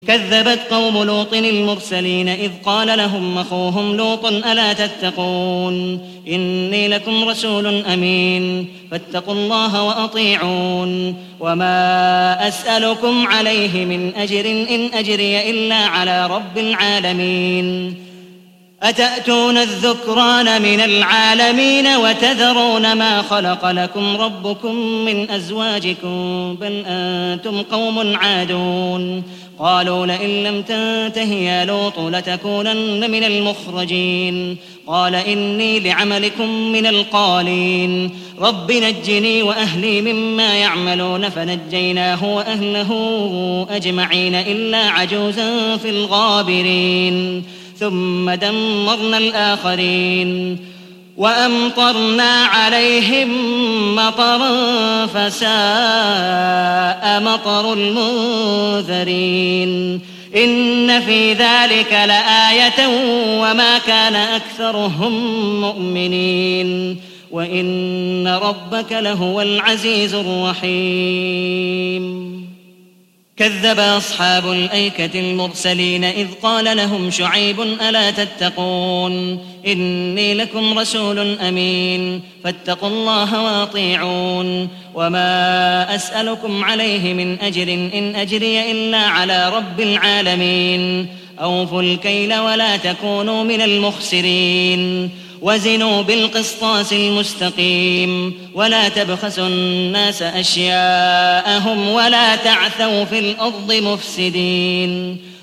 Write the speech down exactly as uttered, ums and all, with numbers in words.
كذبت قوم لوط المرسلين إذ قال لهم أخوهم لوط ألا تتقون إني لكم رسول أمين فاتقوا الله وأطيعون وما أسألكم عليه من أجر إن أجري إلا على رب العالمين أتأتون الذكران من العالمين وتذرون ما خلق لكم ربكم من أزواجكم بل أنتم قوم عادون قالوا لئن لم تنته يا لوط لتكونن من المخرجين قال إني لعملكم من القالين رب نجني وأهلي مما يعملون فنجيناه وأهله أجمعين إلا عجوزا في الغابرين ثم دمرنا الآخرين وأمطرنا عليهم مطرا فساء مطر المنذرين إن في ذلك لآية وما كان أكثرهم مؤمنين وإن ربك لهو العزيز الرحيم كذب أصحاب الأيكة المرسلين إذ قال لهم شعيب ألا تتقون إني لكم رسول أمين فاتقوا الله وأطيعون وما أسألكم عليه من أجر إن أجري إلا على رب العالمين أوفوا الكيل ولا تكونوا من المخسرين وزنوا بالقسطاس المستقيم ولا تبخسوا الناس أشياءهم ولا تعثوا في الأرض مفسدين